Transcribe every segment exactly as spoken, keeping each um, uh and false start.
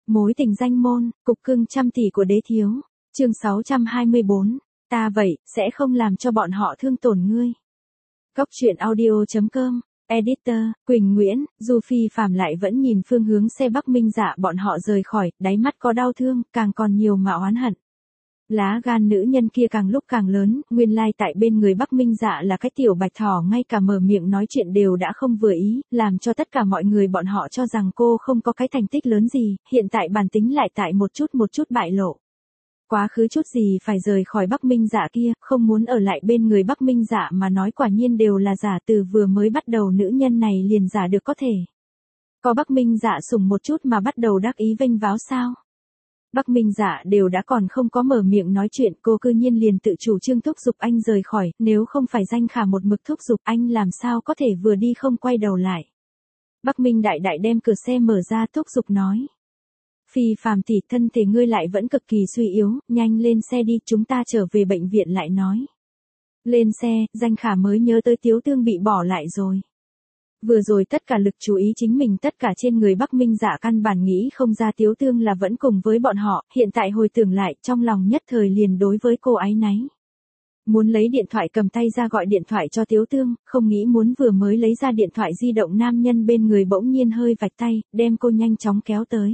Mối tình danh môn, cục cưng trăm tỷ của đế thiếu. Chương sáu trăm hai mươi bốn. Ta vậy, sẽ không làm cho bọn họ thương tổn ngươi. Góc truyện audio chấm com. Editor, Quỳnh Nguyễn. Du Phi Phạm lại vẫn nhìn phương hướng xe Bắc Minh Dạ bọn họ rời khỏi, đáy mắt có đau thương, càng còn nhiều mà oán hận. Lá gan nữ nhân kia càng lúc càng lớn, nguyên lai tại bên người Bắc Minh Dạ là cái tiểu bạch thỏ, ngay cả mở miệng nói chuyện đều đã không vừa ý, làm cho tất cả mọi người bọn họ cho rằng cô không có cái thành tích lớn gì, hiện tại bản tính lại tại một chút một chút bại lộ. Quá khứ chút gì phải rời khỏi Bắc Minh Dạ kia, không muốn ở lại bên người Bắc Minh Dạ mà nói quả nhiên đều là giả, từ vừa mới bắt đầu nữ nhân này liền giả được có thể. Có Bắc Minh Dạ sủng một chút mà bắt đầu đắc ý vênh váo sao? Bắc Minh Dạ đều đã còn không có mở miệng nói chuyện, cô cư nhiên liền tự chủ trương thúc giục anh rời khỏi, nếu không phải Danh Khả một mực thúc giục anh làm sao có thể vừa đi không quay đầu lại. Bắc Minh đại đại đem cửa xe mở ra thúc giục nói. Phi Phàm tỷ, thân thể ngươi lại vẫn cực kỳ suy yếu, nhanh lên xe đi, chúng ta trở về bệnh viện lại nói. Lên xe, Danh Khả mới nhớ tới Tiếu Tương bị bỏ lại rồi. Vừa rồi tất cả lực chú ý chính mình tất cả trên người Bắc Minh Dạ, căn bản nghĩ không ra Tiếu Tương là vẫn cùng với bọn họ, hiện tại hồi tưởng lại, trong lòng nhất thời liền đối với cô áy náy. Muốn lấy điện thoại cầm tay ra gọi điện thoại cho Tiếu Tương, không nghĩ muốn vừa mới lấy ra điện thoại di động nam nhân bên người bỗng nhiên hơi vạch tay, đem cô nhanh chóng kéo tới.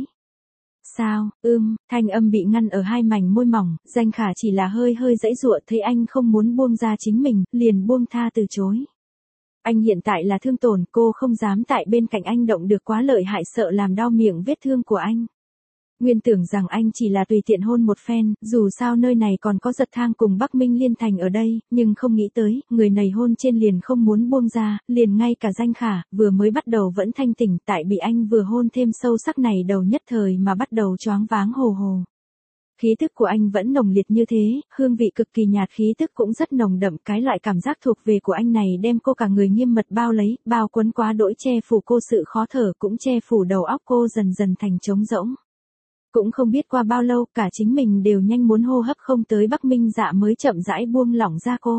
Sao, ưm, thanh âm bị ngăn ở hai mảnh môi mỏng, Danh Khả chỉ là hơi hơi giãy giụa, thấy anh không muốn buông ra chính mình, liền buông tha từ chối. Anh hiện tại là thương tổn, cô không dám tại bên cạnh anh động được quá lợi hại, sợ làm đau miệng vết thương của anh. Nguyên tưởng rằng anh chỉ là tùy tiện hôn một phen, dù sao nơi này còn có Giật Thang cùng Bắc Minh Liên Thành ở đây, nhưng không nghĩ tới, người này hôn trên liền không muốn buông ra, liền ngay cả Danh Khả, vừa mới bắt đầu vẫn thanh tỉnh, tại bị anh vừa hôn thêm sâu sắc này đầu nhất thời mà bắt đầu choáng váng hồ hồ. Khí tức của anh vẫn nồng liệt như thế, hương vị cực kỳ nhạt, khí tức cũng rất nồng đậm, cái loại cảm giác thuộc về của anh này đem cô cả người nghiêm mật bao lấy, bao quấn quá đỗi che phủ cô, sự khó thở cũng che phủ đầu óc cô dần dần thành trống rỗng. Cũng không biết qua bao lâu, cả chính mình đều nhanh muốn hô hấp không tới, Bắc Minh Dạ mới chậm rãi buông lỏng ra cô.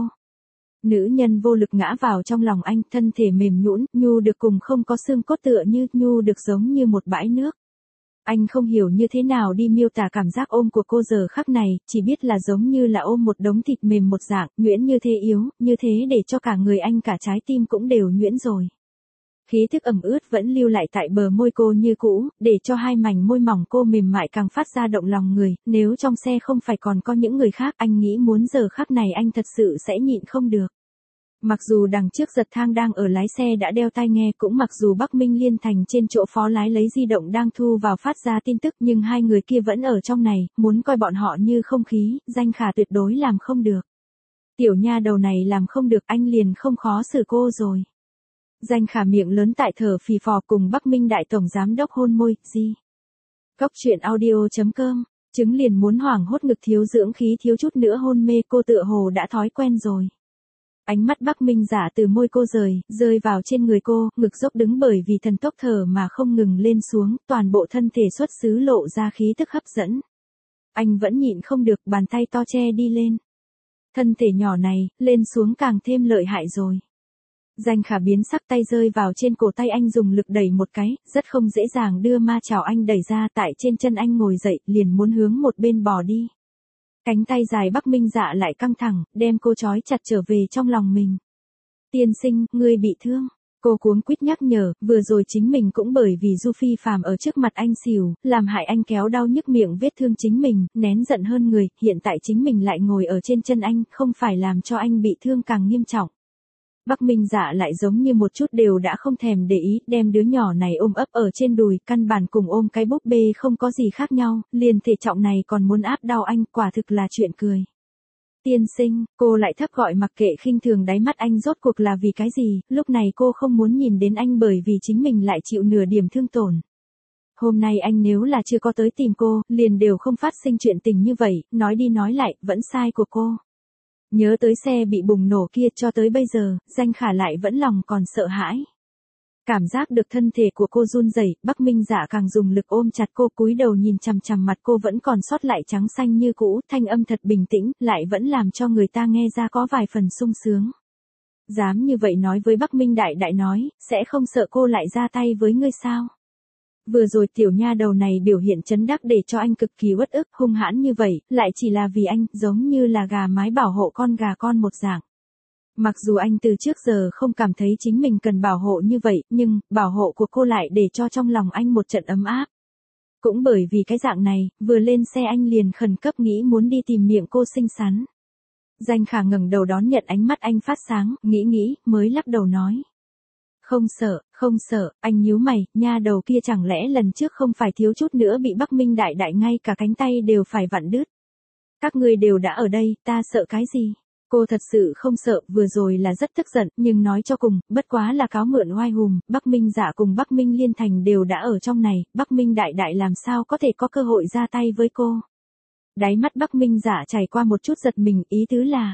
Nữ nhân vô lực ngã vào trong lòng anh, thân thể mềm nhũn, nhu được cùng không có xương cốt, tựa như nhu được giống như một bãi nước. Anh không hiểu như thế nào đi miêu tả cảm giác ôm của cô giờ khắc này, chỉ biết là giống như là ôm một đống thịt mềm một dạng, nhuyễn như thế, yếu, như thế để cho cả người anh cả trái tim cũng đều nhuyễn rồi. Khí thức ẩm ướt vẫn lưu lại tại bờ môi cô như cũ, để cho hai mảnh môi mỏng cô mềm mại càng phát ra động lòng người, nếu trong xe không phải còn có những người khác, anh nghĩ muốn giờ khắc này anh thật sự sẽ nhịn không được. Mặc dù đằng trước Giật Thang đang ở lái xe đã đeo tai nghe, cũng mặc dù Bắc Minh Liên Thành trên chỗ phó lái lấy di động đang thu vào phát ra tin tức, nhưng hai người kia vẫn ở trong này, muốn coi bọn họ như không khí, Danh Khả tuyệt đối làm không được. Tiểu nha đầu này làm không được, anh liền không khó xử cô rồi. Danh Khả miệng lớn tại thở phì phò, cùng Bắc Minh đại tổng giám đốc hôn môi, gì? Góc truyện audio chấm com. Chứng liền muốn hoảng hốt, ngực thiếu dưỡng khí thiếu chút nữa hôn mê, cô tựa hồ đã thói quen rồi. Ánh mắt Bắc Minh Dạ từ môi cô rời, rơi vào trên người cô, ngực dốc đứng bởi vì thần tốc thở mà không ngừng lên xuống, toàn bộ thân thể xuất xứ lộ ra khí tức hấp dẫn. Anh vẫn nhịn không được, bàn tay to che đi lên. Thân thể nhỏ này, lên xuống càng thêm lợi hại rồi. Danh Khả biến sắc, tay rơi vào trên cổ tay anh dùng lực đẩy một cái, rất không dễ dàng đưa ma chảo anh đẩy ra, tại trên chân anh ngồi dậy, liền muốn hướng một bên bò đi. Cánh tay dài Bắc Minh Dạ lại căng thẳng, đem cô trói chặt trở về trong lòng mình. Tiên sinh, ngươi bị thương. Cô cuống quýt nhắc nhở, vừa rồi chính mình cũng bởi vì Du Phi Phàm ở trước mặt anh xỉu, làm hại anh kéo đau nhức miệng vết thương chính mình, nén giận hơn người, hiện tại chính mình lại ngồi ở trên chân anh, không phải làm cho anh bị thương càng nghiêm trọng. Bắc Minh Dạ lại giống như một chút đều đã không thèm để ý, đem đứa nhỏ này ôm ấp ở trên đùi, căn bản cùng ôm cái búp bê không có gì khác nhau, liền thể trọng này còn muốn áp đau anh, quả thực là chuyện cười. Tiên sinh, cô lại thấp gọi, mặc kệ khinh thường đáy mắt anh rốt cuộc là vì cái gì, lúc này cô không muốn nhìn đến anh bởi vì chính mình lại chịu nửa điểm thương tổn. Hôm nay anh nếu là chưa có tới tìm cô, liền đều không phát sinh chuyện tình như vậy, nói đi nói lại, vẫn sai của cô. Nhớ tới xe bị bùng nổ kia, cho tới bây giờ, Danh Khả lại vẫn lòng còn sợ hãi. Cảm giác được thân thể của cô run rẩy, Bắc Minh Dạ càng dùng lực ôm chặt cô, cúi đầu nhìn chằm chằm mặt cô vẫn còn sót lại trắng xanh như cũ, thanh âm thật bình tĩnh, lại vẫn làm cho người ta nghe ra có vài phần sung sướng. Dám như vậy nói với Bắc Minh đại đại nói, sẽ không sợ cô lại ra tay với ngươi sao? Vừa rồi tiểu nha đầu này biểu hiện chấn đắc để cho anh cực kỳ uất ức, hung hãn như vậy, lại chỉ là vì anh, giống như là gà mái bảo hộ con gà con một dạng. Mặc dù anh từ trước giờ không cảm thấy chính mình cần bảo hộ như vậy, nhưng, bảo hộ của cô lại để cho trong lòng anh một trận ấm áp. Cũng bởi vì cái dạng này, vừa lên xe anh liền khẩn cấp nghĩ muốn đi tìm miệng cô xinh xắn. Danh Khả ngẩng đầu đón nhận ánh mắt anh phát sáng, nghĩ nghĩ, mới lắc đầu nói. Không sợ, không sợ, anh nhíu mày, nha đầu kia chẳng lẽ lần trước không phải thiếu chút nữa bị Bắc Minh đại đại ngay cả cánh tay đều phải vặn đứt. Các ngươi đều đã ở đây, ta sợ cái gì? Cô thật sự không sợ, vừa rồi là rất tức giận, nhưng nói cho cùng, bất quá là cáo mượn oai hùm, Bắc Minh Dạ cùng Bắc Minh Liên Thành đều đã ở trong này, Bắc Minh đại đại làm sao có thể có cơ hội ra tay với cô. Đáy mắt Bắc Minh Dạ chảy qua một chút giật mình, ý tứ là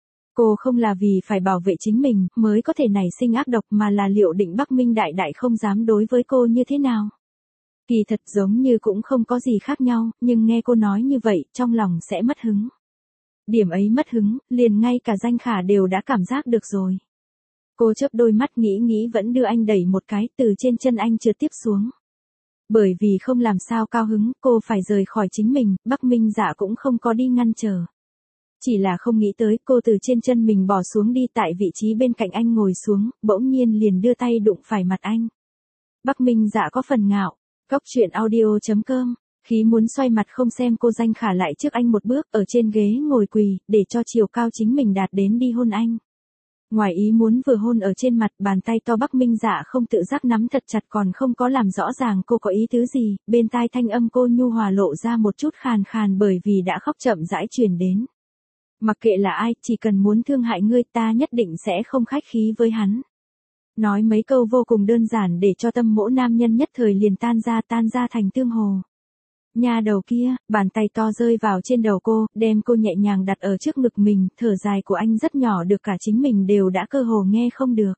cô không là vì phải bảo vệ chính mình mới có thể nảy sinh ác độc, mà là liệu định Bắc Minh đại đại không dám đối với cô như thế nào. Kỳ thật giống như cũng không có gì khác nhau, nhưng nghe cô nói như vậy, trong lòng sẽ mất hứng. Điểm ấy mất hứng, liền ngay cả Danh Khả đều đã cảm giác được rồi. Cô chớp đôi mắt nghĩ nghĩ vẫn đưa anh đẩy một cái, từ trên chân anh trượt tiếp xuống. Bởi vì không làm sao cao hứng, cô phải rời khỏi chính mình, Bắc Minh Dạ cũng không có đi ngăn trở. Chỉ là không nghĩ tới, cô từ trên chân mình bỏ xuống đi, tại vị trí bên cạnh anh ngồi xuống, bỗng nhiên liền đưa tay đụng phải mặt anh. Bắc Minh Dạ có phần ngạo. Góc truyện audio chấm com. Khí muốn xoay mặt không xem cô Danh Khả lại trước anh một bước, ở trên ghế ngồi quỳ, để cho chiều cao chính mình đạt đến đi hôn anh. Ngoài ý muốn vừa hôn ở trên mặt, bàn tay to Bắc Minh Dạ không tự giác nắm thật chặt, còn không có làm rõ ràng cô có ý tứ gì, bên tai thanh âm cô nhu hòa lộ ra một chút khàn khàn bởi vì đã khóc chậm rãi truyền đến. Mặc kệ là ai, chỉ cần muốn thương hại ngươi, ta nhất định sẽ không khách khí với hắn. Nói mấy câu vô cùng đơn giản để cho tâm mỗ nam nhân nhất thời liền tan ra tan ra thành tương hồ. Nha đầu kia, bàn tay to rơi vào trên đầu cô, đem cô nhẹ nhàng đặt ở trước ngực mình, thở dài của anh rất nhỏ được cả chính mình đều đã cơ hồ nghe không được.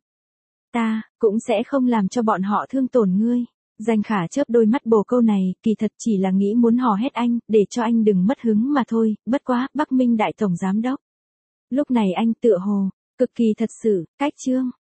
Ta, cũng sẽ không làm cho bọn họ thương tổn ngươi. Danh Khả chớp đôi mắt bồ câu này, kỳ thật chỉ là nghĩ muốn hò hét anh, để cho anh đừng mất hứng mà thôi, bất quá, Bắc Minh đại tổng giám đốc. Lúc này anh tựa hồ, cực kỳ thật sự, cách chương.